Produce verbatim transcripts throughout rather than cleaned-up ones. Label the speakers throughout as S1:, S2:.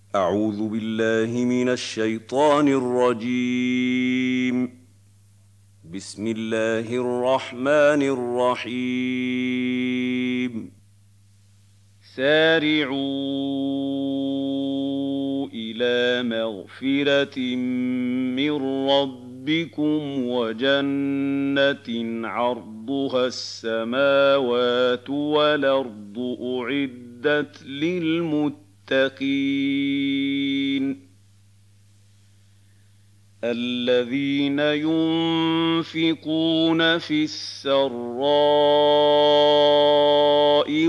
S1: أعوذ بالله من الشيطان الرجيم. بسم الله الرحمن الرحيم. سارعوا إلى مغفرة من ربكم وجنة عرضها السماوات والأرض أعدت للمتقين الذين ينفقون في السراء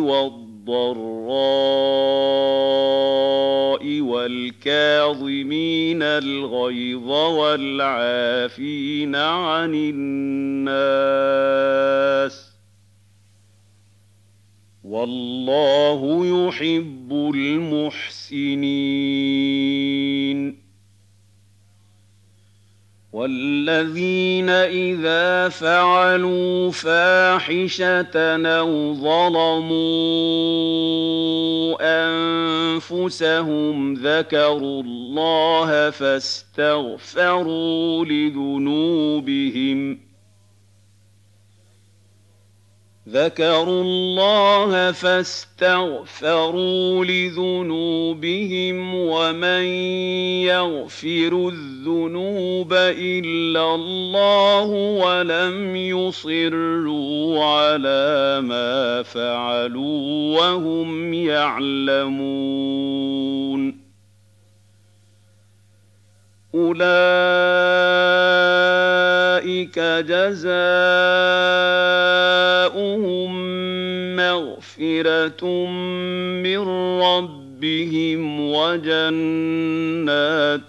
S1: والضراء والكاظمين الغيظ والعافين عن الناس والله يحب المحسنين. والذين إذا فعلوا فاحشة أو ظلموا أنفسهم ذكروا الله فاستغفروا لذنوبهم ذكروا الله فاستغفروا لذنوبهم ومن يغفر الذنوب إلا الله ولم يصروا على ما فعلوا وهم يعلمون أولئك جزاؤهم مغفرة من ربهم وجنات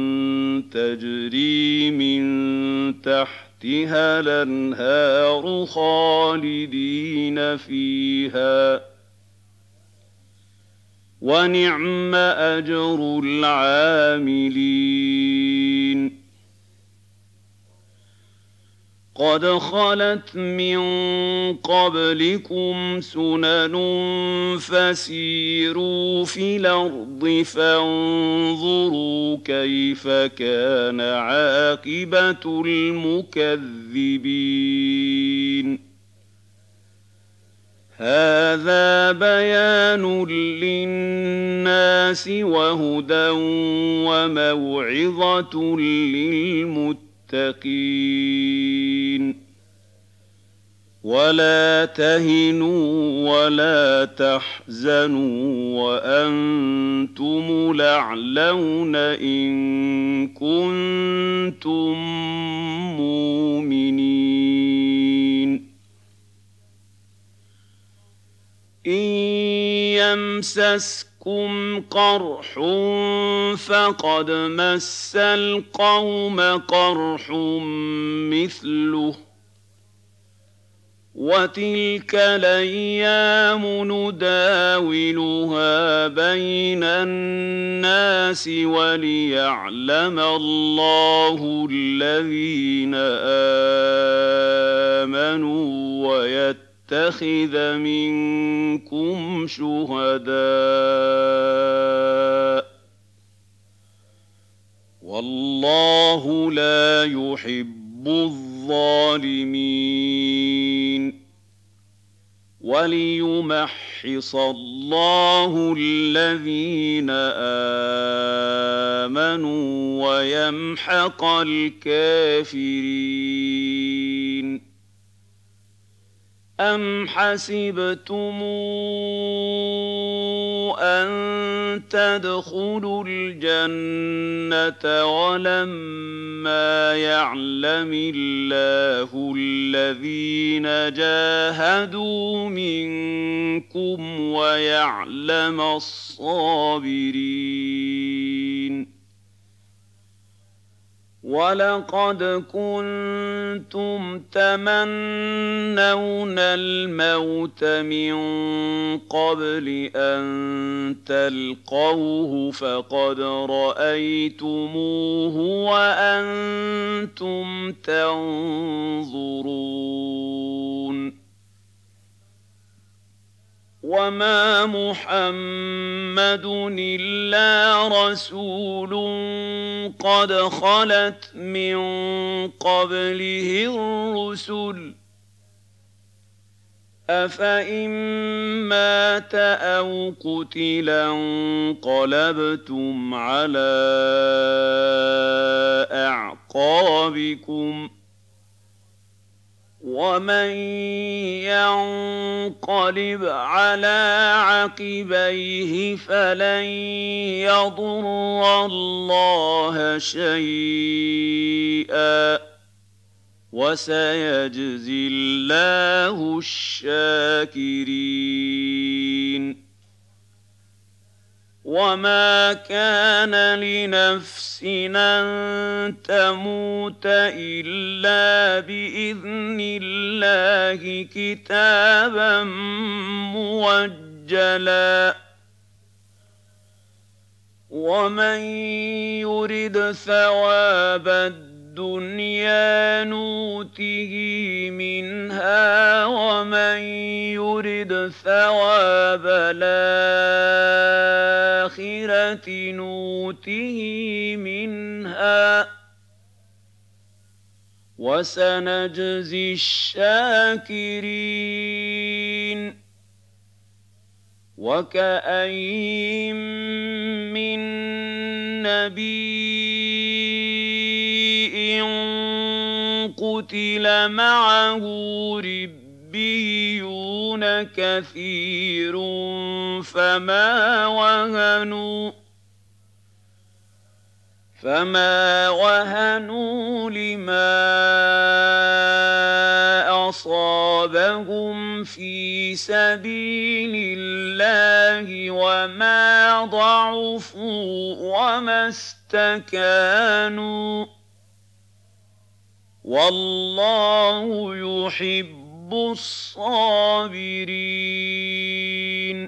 S1: تجري من تحتها الأنهار خالدين فيها ونعم أجر العاملين. قد خلت من قبلكم سنن فسيروا في الأرض فانظروا كيف كان عاقبة المكذبين. هذا بيان للناس وهدى وموعظة للمتقين. ولا تهنوا ولا تحزنوا وأنتم الأعلون إن كنتم مؤمنين. إن يمسسكم قرح فقد مس القوم قرح مثله وتلك الأيام نداولها بين الناس وليعلم الله الذين آمنوا ويتقون يتخذ منكم شهداء والله لا يحب الظالمين. وليمحص الله الذين آمنوا ويمحق الكافرين. أم حسبتم أن تدخلوا الجنة ولما يعلم الله الذين جاهدوا منكم ويعلم الصابرين. ولقد كنتم تمنون الموت من قبل أن تلقوه فقد رأيتموه وأنتم تنظرون وما محمد إلا رسول قد خلت من قبله الرسل أفإن مات أو قتلا انقلبتم على أعقابكم ومن ينقلب على عقبيه فلن يضر الله شيئا وسيجزي الله الشاكرين وما كان لنفس أن تموت إلا بإذن الله كتابا موجلا ومن يرد ثواب الدنيا نوته منها ومن يرد ثواب الآخرة نوته منها وسنجزي الشاكرين وكأين من نبي قتل معه ربيون كثير فما وهنوا فما وهنوا لما أصابهم في سبيل الله وما ضعفوا وما استكانوا والله يحب الصابرين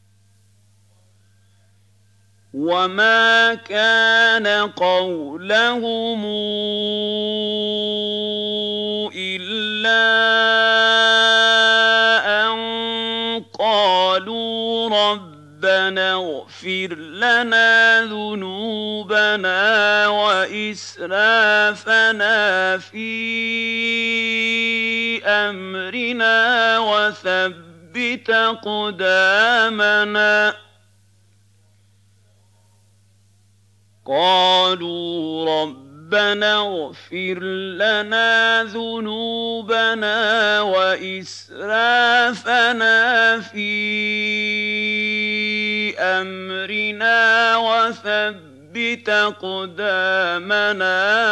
S1: وما كان قولهم إلا أن قالوا ربنا اغفر لنا ذنوبنا وإسرافنا في أمرنا وثبت أقدامنا قالوا ربنا اغفر لنا ذنوبنا وإسرافنا في أمرنا وثبت أقدامنا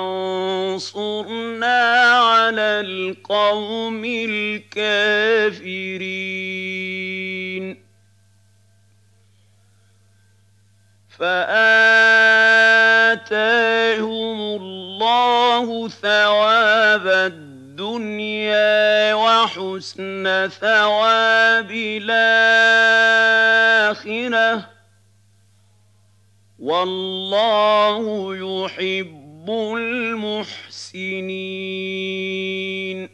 S1: وانصرنا على القوم الكافرين فآتاهم الله ثواب الدنيا وحسن ثواب الآخرة والله يحب المحسنين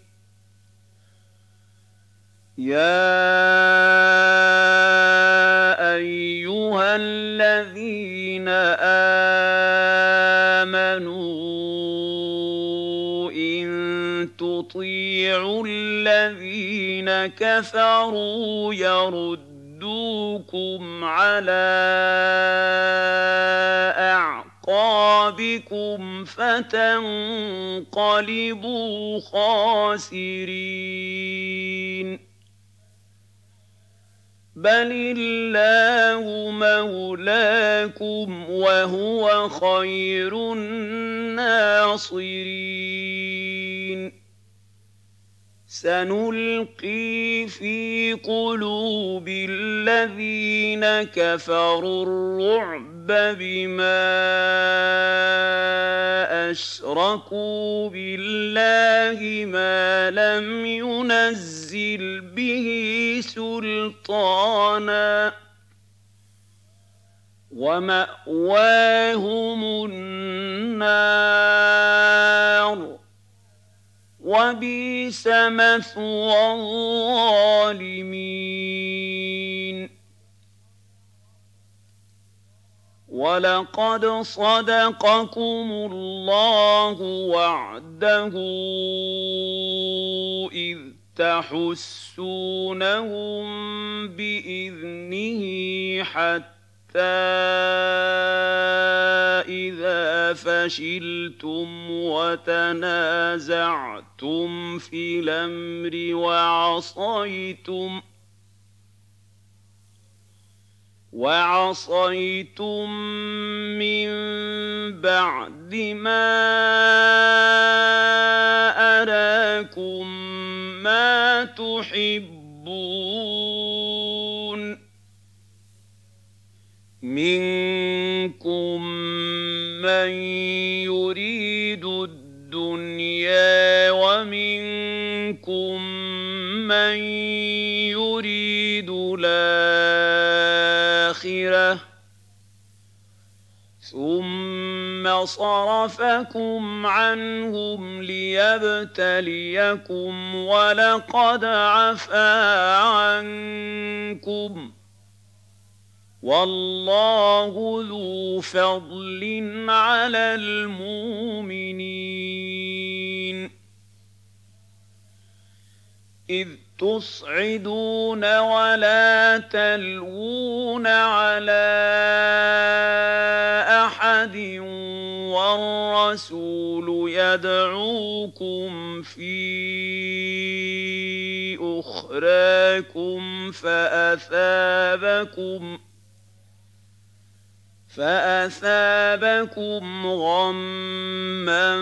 S1: يا أيها الذين آمنوا إن تطيعوا الذين كفروا يردوكم على أعقابكم فتنقلبوا خاسرين بل الله مولاكم وهو خير الناصرين سنلقي في قلوب الذين كفروا الرعب بما أشركوا بالله ما لم ينزل به سلطانا ومأواهم النار وبئس مثوى الظالمين ولقد صدقكم الله وعده إذ تحسونهم بإذنه حتى إذا فشلتم وتنازعتم في الأمر وعصيتم وعصيتم من بعد ما أراكم ما تحبون منكم من يريد الدنيا ومنكم من يريد الآخرة ثم صرفكم عنهم ليبتليكم ولقد عفا عنكم والله ذو فضل على المؤمنين إذ تصعدون ولا تلوون على أحد والرسول يدعوكم في أخراكم فأثابكم فأثابكم غمًّا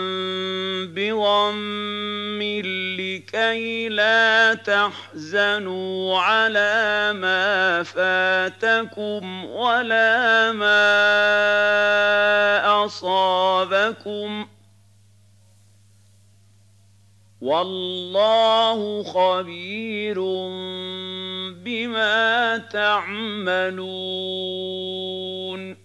S1: بغم لكي لا تحزنوا على ما فاتكم ولا ما أصابكم والله خبير بما تعملون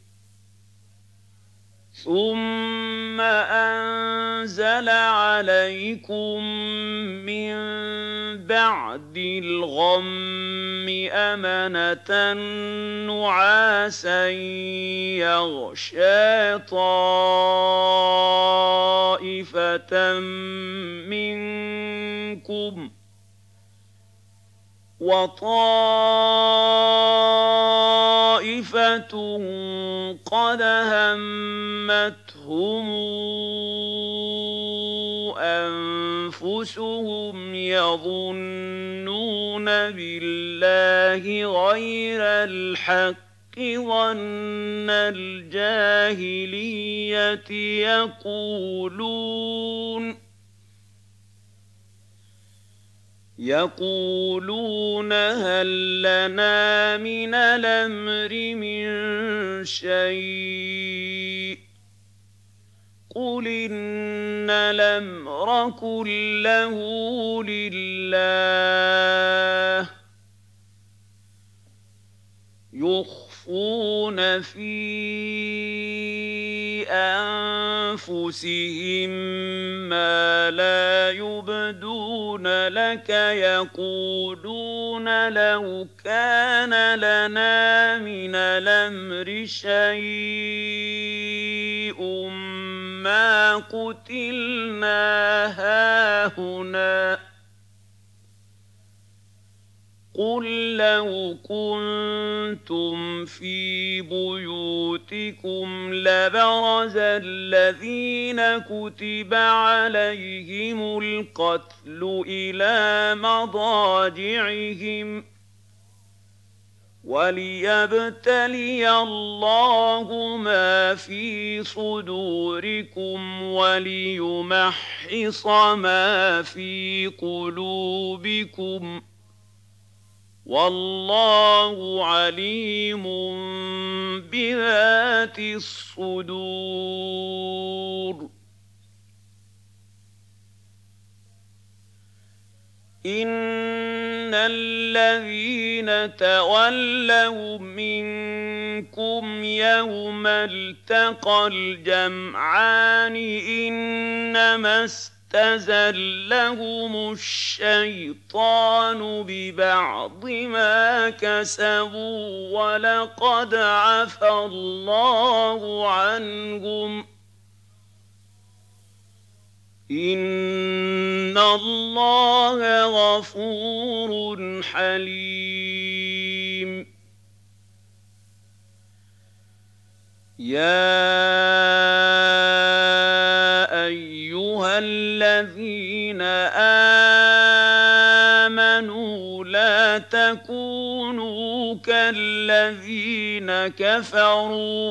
S1: ثم أنزل عليكم من بعد الغم أمنة نعاسا يغشى طائفة منكم وطائفة قد همتهم أنفسهم يظنون بالله غير الحق ظن الجاهلية يقولون يقولون هل لنا من الأمر من شيء قل إن الأمر كله لله يخفون في أنفسهم ما لا يبدون لك يقولون لو كان لنا من الأمر شيء ما قتلنا هاهنا قل لو كنتم في بيوتكم لبرز الذين كتب عليهم القتل إلى مضاجعهم وليبتلي الله ما في صدوركم وليمحص ما في قلوبكم والله عليم بذات الصدور إن الذين تولوا منكم يوم التقى الجمعان إنما فاستزلهم الشيطان ببعض ما كسبوا ولقد عفى الله عنهم إن الله غفور حليم يا أيها الذين آمنوا لا تكونوا كالذين كفروا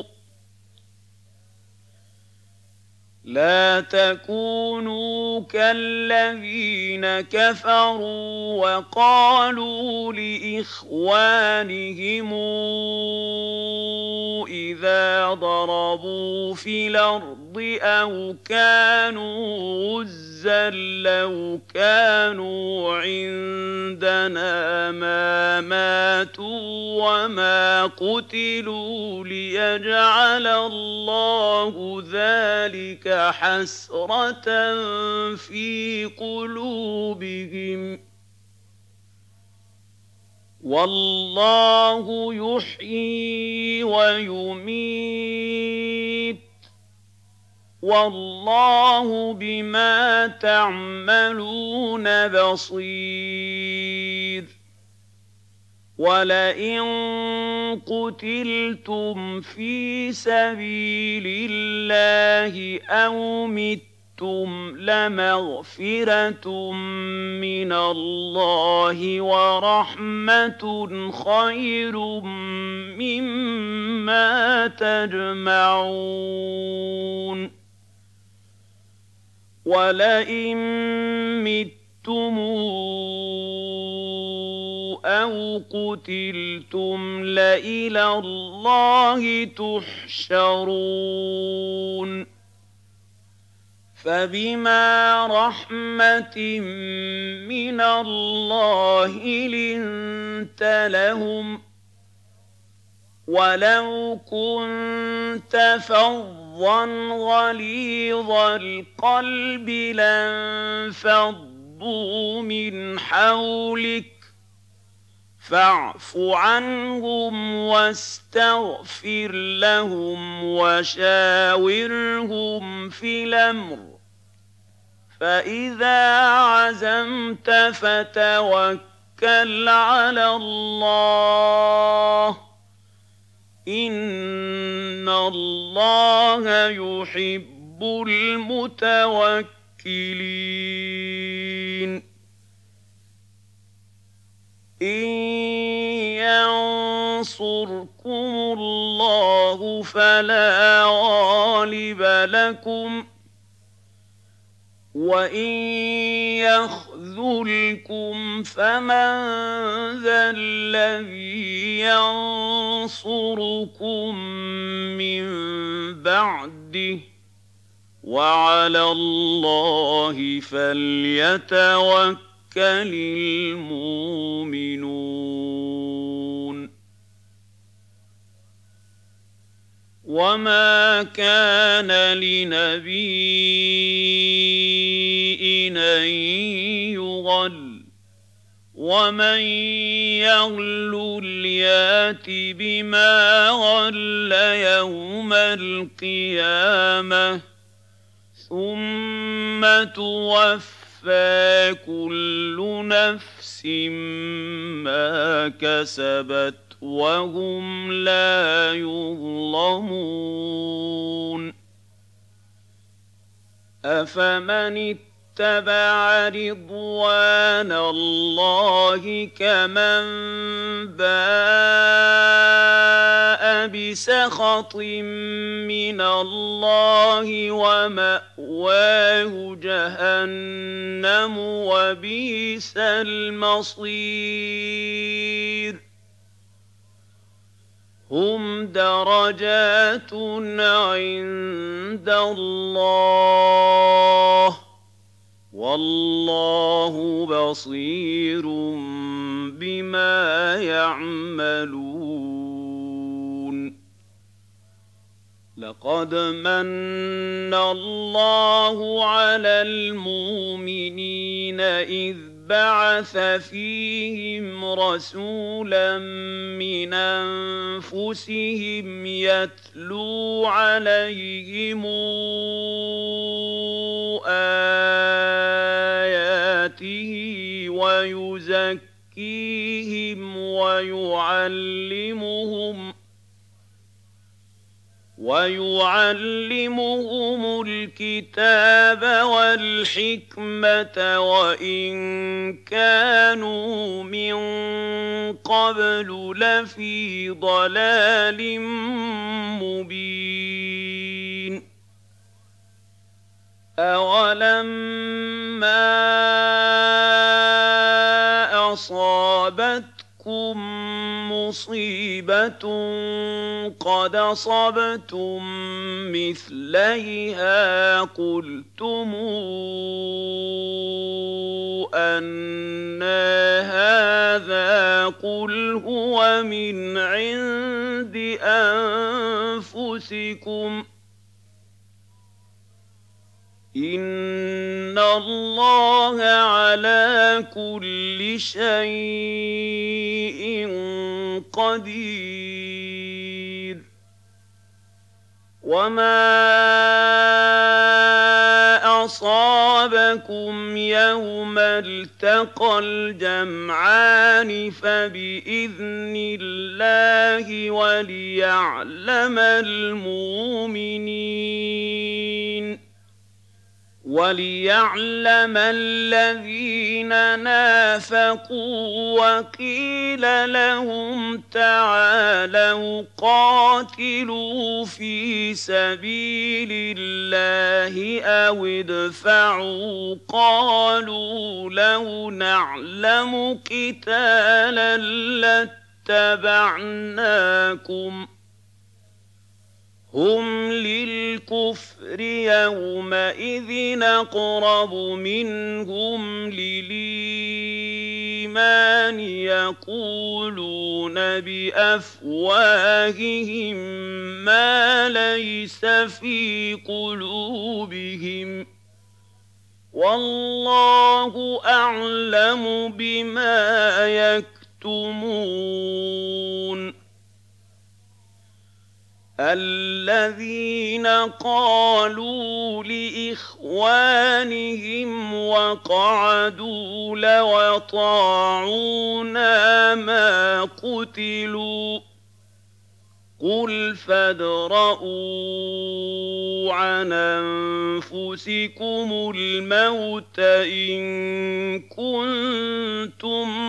S1: لا تكونوا كالذين كفروا وقالوا لإخوانهم إذا ضربوا في الأرض أو كانوا غزا لو كانوا عندنا ما ماتوا وما قتلوا ليجعل الله ذلك حسرة في قلوبهم والله يحيي ويميت والله بما تعملون بصير ولئن قتلتم في سبيل الله أو متم لمغفرة من الله ورحمة خير مما تجمعون ولئن متم أو قتلتم لإلى الله تحشرون فبما رحمة من الله لنت لهم ولو كنت فظا غليظ القلب لانفضوا من حولك فاعف عنهم واستغفر لهم وشاورهم في الأمر فإذا عزمت فتوكل على الله إن الله يحب المتوكلين إن ينصركم الله فلا غالب لكم وإن يخذلكم فمن ذا الذي ينصركم من بعده وعلى الله فليتوكل المؤمنون وما كان لنبي أن يغل ومن يغل يات بما غل يوم القيامة ثم توفى كل نفس ما كسبت وهم لا يظلمون أفمن اتبع رضوان الله كمن باء بسخط من الله ومأواه جهنم وبئس المصير هم درجات عند الله والله بصير بما يعملون لقد مَنَّ اللَّهُ عَلَى الْمُؤْمِنِينَ إِذْ بَعَثَ فِيهِمْ رَسُولًا مِّنْ أَنفُسِهِمْ يَتْلُو عَلَيْهِمْ آيَاتِهِ وَيُزَكِّيهِمْ وَيُعَلِّمُهُمْ وَيُعَلِّمُهُمُ الْكِتَابَ وَالْحِكْمَةَ وَإِن كَانُوا مِن قَبْلُ لَفِي ضَلَالٍ مُّبِينٍ أَوَلَمَّا أَصَابَتْكُم مُّصِيبَةٌ قَدْ أَصَبْتُم مِّثْلَيْهَا قُلْتُمْ أَنَّىٰ هَٰذَا قُلْ هُوَ مِنْ عِندِ أَنفُسِكُمْ ۗ إِنَّ اللَّهَ عَلَىٰ كُلِّ شَيْءٍ قَدِيرٌ وَمَا أَصَابَكُمْ يَوْمَ الْتَقَى الْجَمْعَانِ فَبِإِذْنِ اللَّهِ وَلِيَعْلَمَ الْمُؤْمِنِينَ وَلِيَعْلَمَ الَّذِينَ نَافَقُوا وَقِيلَ لَهُمْ تَعَالَوْا قَاتِلُوا فِي سَبِيلِ اللَّهِ أَوِ ادْفَعُوا قَالُوا لَوْ نَعْلَمُ قِتَالًا لَّاتَّبَعْنَاكُمْ ۗ هُمْ لِلْكُفْرِ يَوْمَئِذٍ أَقْرَبُ مِنْهُمْ لِلْإِيمَانِ يَقُولُونَ بِأَفْوَاهِهِم مَّا لَيْسَ فِي قُلُوبِهِمْ وَاللَّهُ أَعْلَمُ بِمَا يَكْتُمُونَ الَّذِينَ قَالُوا لِإِخْوَانِهِمْ وَقَعَدُوا لَوْ أَطَاعُونَا مَا قُتِلُوا ۗ قُلْ فَادْرَءُوا عَنْ أَنفُسِكُمُ الْمَوْتَ إِن كُنتُمْ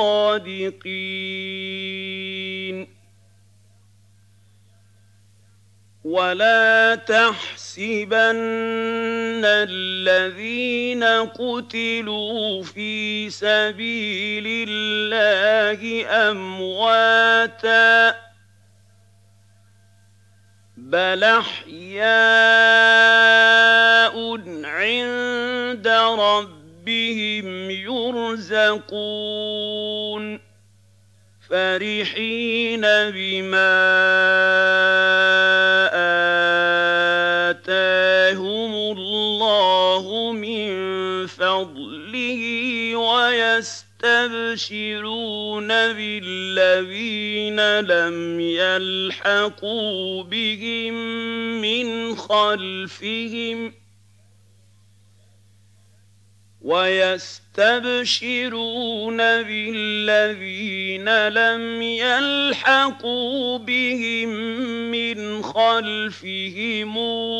S1: صَادِقِينَ وَلَا تَحْسَبَنَّ الَّذِينَ قُتِلُوا فِي سَبِيلِ اللَّهِ أَمْوَاتًا ۚ بَلْ أَحْيَاءٌ عِندَ رَبِّهِمْ يُرْزَقُونَ فَرِحِينَ بِمَا آتَاهُمُ اللَّهُ مِن فَضْلِهِ وَيَسْتَبْشِرُونَ بِالَّذِينَ لَمْ يَلْحَقُوا بِهِم مِّنْ خَلْفِهِمْ وَيَسْتَبْشِرُونَ بِالَّذِينَ لَمْ يَلْحَقُوا بِهِم مِّنْ خَلْفِهِمْ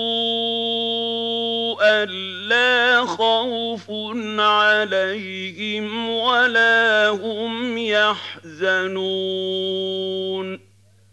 S1: أَلَّا خَوْفٌ عَلَيْهِمْ وَلَا هُمْ يَحْزَنُونَ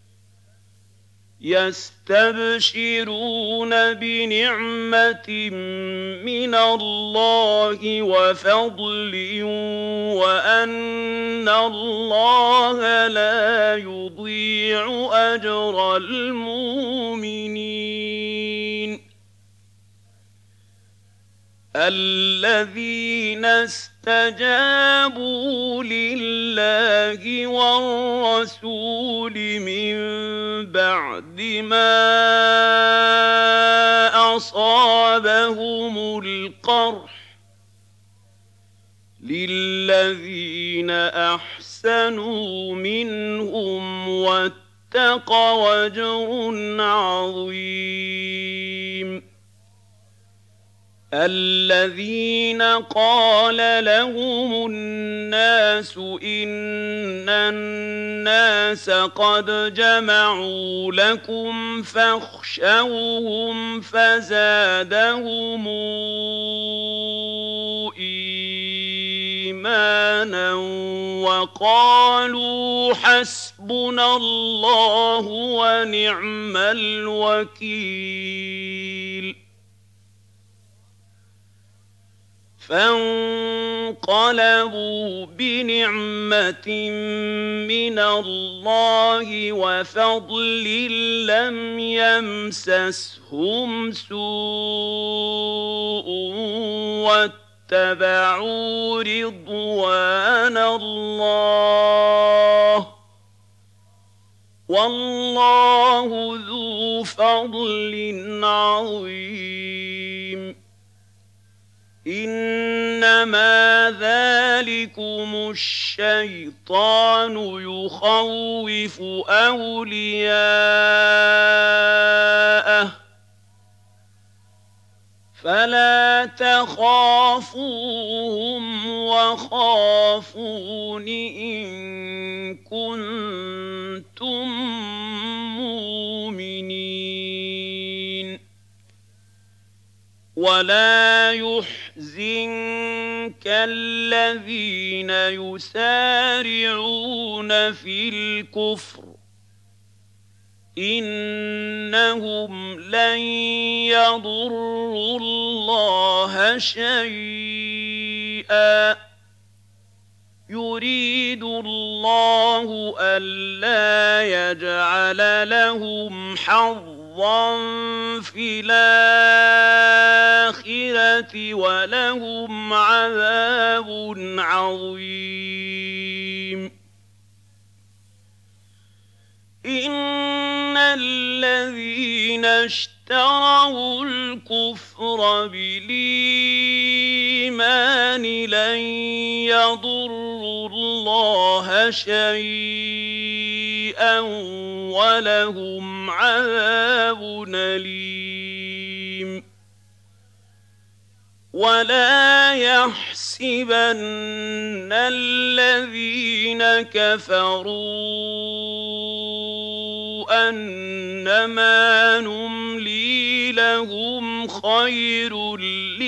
S1: يَسْتَبْشِرُونَ بِنِعْمَةٍ مِّنَ اللَّهِ وَفَضْلٍ وَأَنَّ اللَّهَ لَا يُضِيعُ أَجْرَ الْمُؤْمِنِينَ الذين استجابوا لله والرسول من بعد ما أصابهم القرح للذين أحسنوا منهم واتقوا أجر عظيم الذين قال لهم الناس إن الناس قد جمعوا لكم فاخشوهم فزادهم إيمانا وقالوا حسبنا الله ونعم الوكيل فانقلبوا بنعمة من الله وفضل لم يمسسهم سوء واتبعوا رضوان الله والله ذو فضل عظيم إنما ذلكم الشيطان يخوف أولياءه فلا تخافوهم وخافون إن كنتم مؤمنين ولا يحزنك الذين يسارعون في الكفر إنهم لن يضروا الله شيئا يريد الله ألا يجعل لهم حظا في الآخرة ولهم عذاب عظيم إن الذين اشتروا الكفر بالإيمان لن يضروا الله شيئا ولهم عذاب أليم ولا يحسبن الذين كفروا أنما نملي لهم خير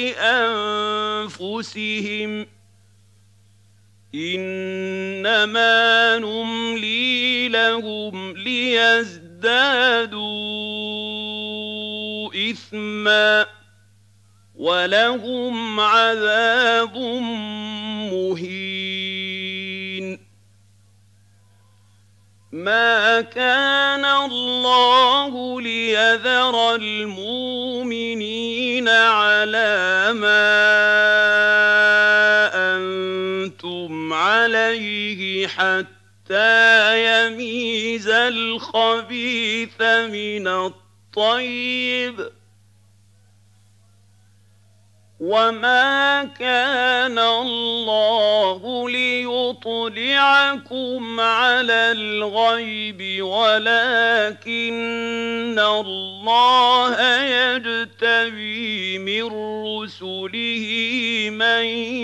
S1: لأنفسهم إنما نملي لهم ليزدادوا إثما ولهم عذاب مهين ما كان الله ليذر المؤمنين على ما أنتم عليه حتى يميز الخبيث من الطيب وما كان الله ليطلعكم على الغيب ولكن الله يجتبي من رسله من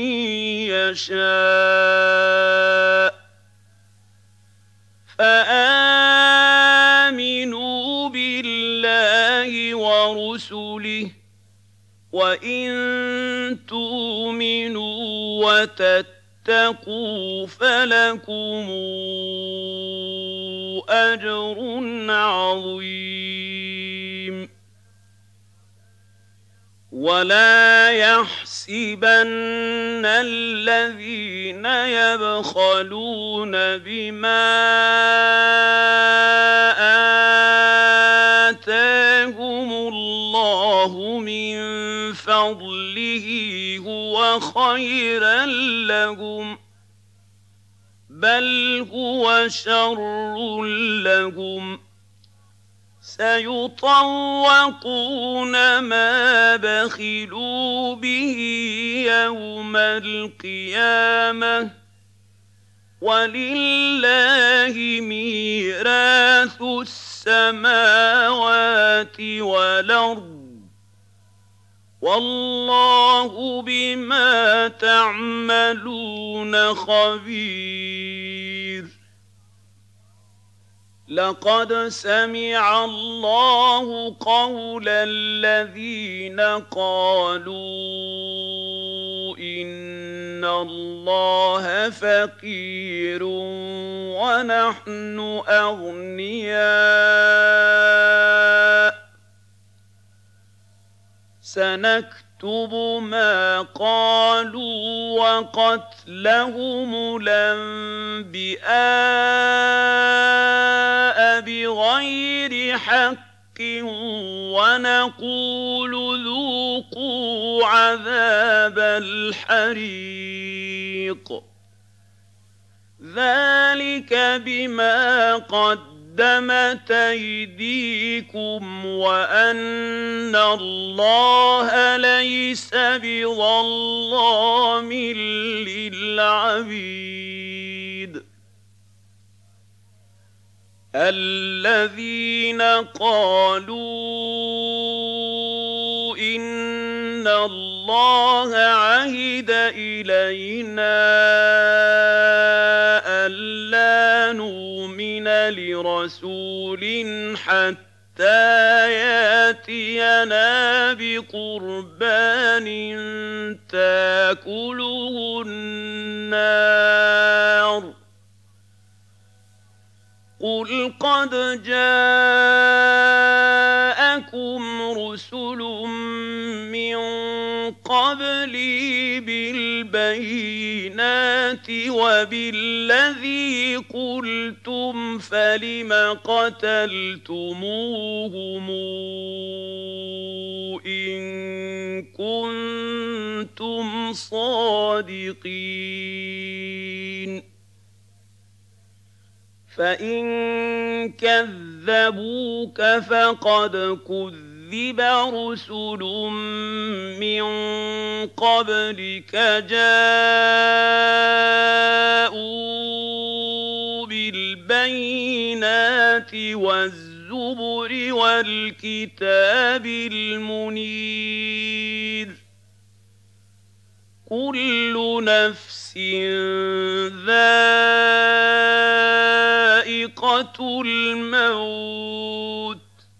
S1: يشاء فآمنوا بالله ورسله وإن تؤمنوا وتتقوا فلكم أجر عظيم ولا يحسبن الذين يبخلون بما آتاهم الله من فضله هو خيرا لهم بل هو شر لهم سيطوقون ما بخلوا به يوم القيامة ولله ميراث السماوات والأرض والله بما تعملون خبير لقد سمع الله قول الذين قالوا إن الله فقير ونحن أغنياء سنكتب ما قالوا وقتلهم الأنبياء بغير حق ونقول ذوقوا عذاب الحريق ذلك بما قدمت قدمت أيديكم وأن الله ليس بظلام للعبيد الذين قالوا إن الله عهد إلينا ألا نؤمن لرسول حتى ياتينا بقربان تاكله النار قل قد جاءكم رسل من قبلي بالبينات وبالذي قلتم فلم قتلتموهم إن كنتم صادقين فإن كذبوك فقد كذب رسل من قبلك جاءوا بالبينات والزبر والكتاب المنير كل نفس ذائقة الموت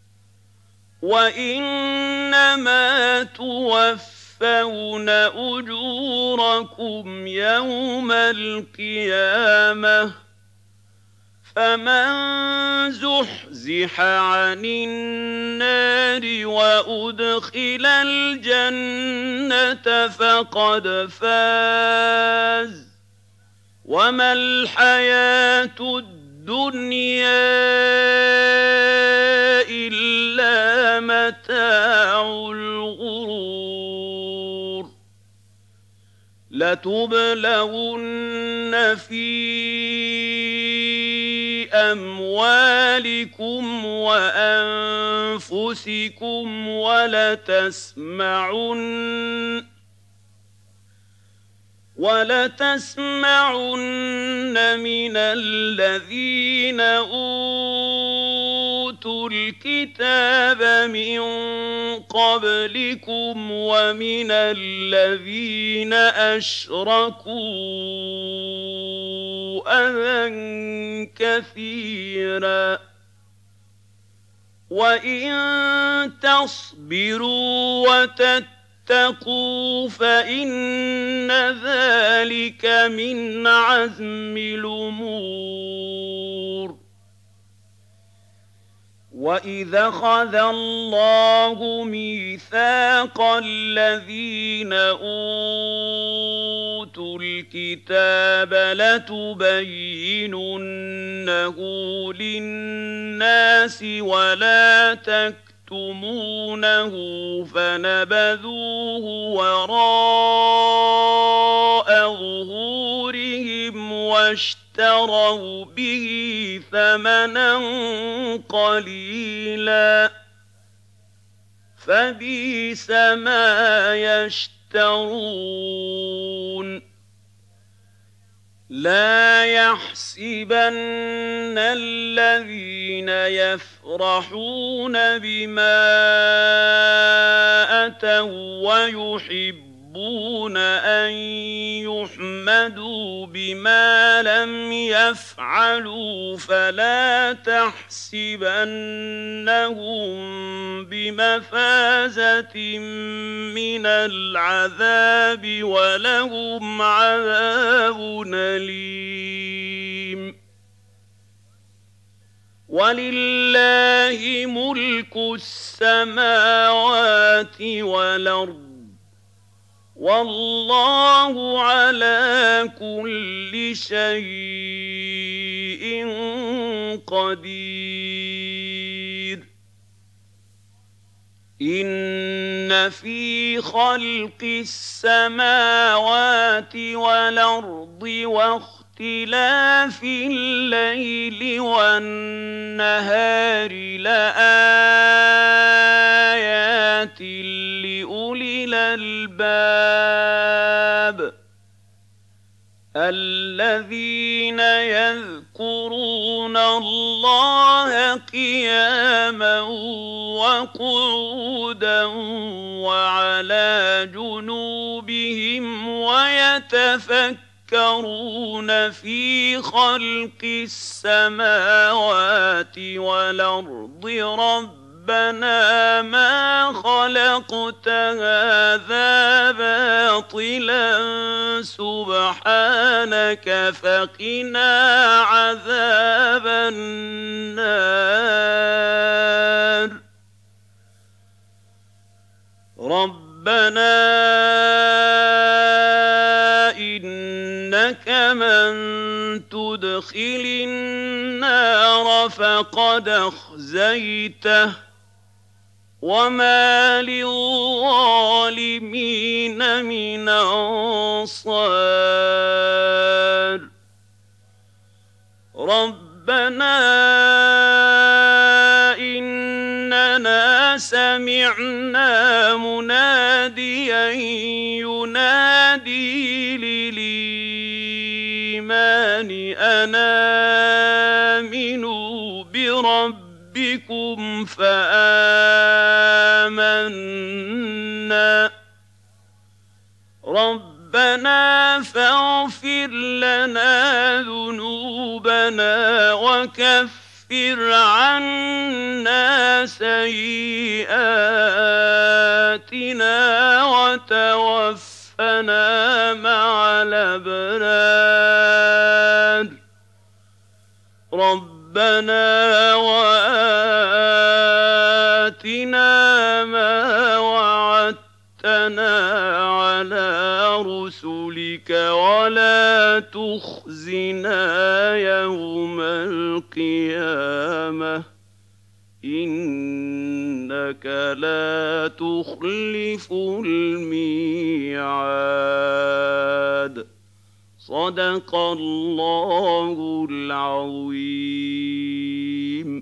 S1: وإنما توفون أجوركم يوم القيامة فمن زحزح عن النار وأدخل الجنة فقد فاز وما الحياة الدنيا إلا متاع الغرور لتبلغن في أموالكم وأنفسكم ولتسمعن ولتسمعن من الذين أوتوا الكتاب من قبلكم ومن الذين أشركوا أذى كثيرا وإن تصبروا وتتقوا فإن ذلك من عزم الأمور وَإِذَا أَخَذَ اللَّهُ مِيثَاقَ الَّذِينَ أُوتُوا الْكِتَابَ لَتُبَيِّنُنَّهُ لِلنَّاسِ وَلَا تَكْتُمُونَهُ كرهتمونه فنبذوه وراء ظهورهم واشتروا به ثمنا قليلا فبئس ما يشترون لا يحسبن الذين يفرحون بما أتوا ويحبون أن يحمدوا بما لم يفعلوا فلا تحسبنهم بمفازة من العذاب ولهم عذاب أليم ولله ملك السماوات والأرض والله على كل شيء قدير إن في خلق السماوات والأرض واختلاف الليل والنهار لآيات لأولي الألباب الذين يذكرون الله قياما وقعودا وعلى جنوبهم ويتفكرون في خلق السماوات والأرض ربنا ما خلقت هذا باطلا سبحانك فقنا عذاب النار ربنا إنك من تدخل النار فقد أخزيته وما للظالمين من أنصار ربنا إننا سمعنا مناديا ينادي للإيمان أن آمنوا بربكم فآمنا ربنا فاغفر لنا ذنوبنا وكفر عنا سيئاتنا وتوفنا مع الأبرار ربنا وآتنا ما وعدتنا على رسلك ولا تخزنا يوم القيامة إنك لا تخلف الميعاد صدق الله العظيم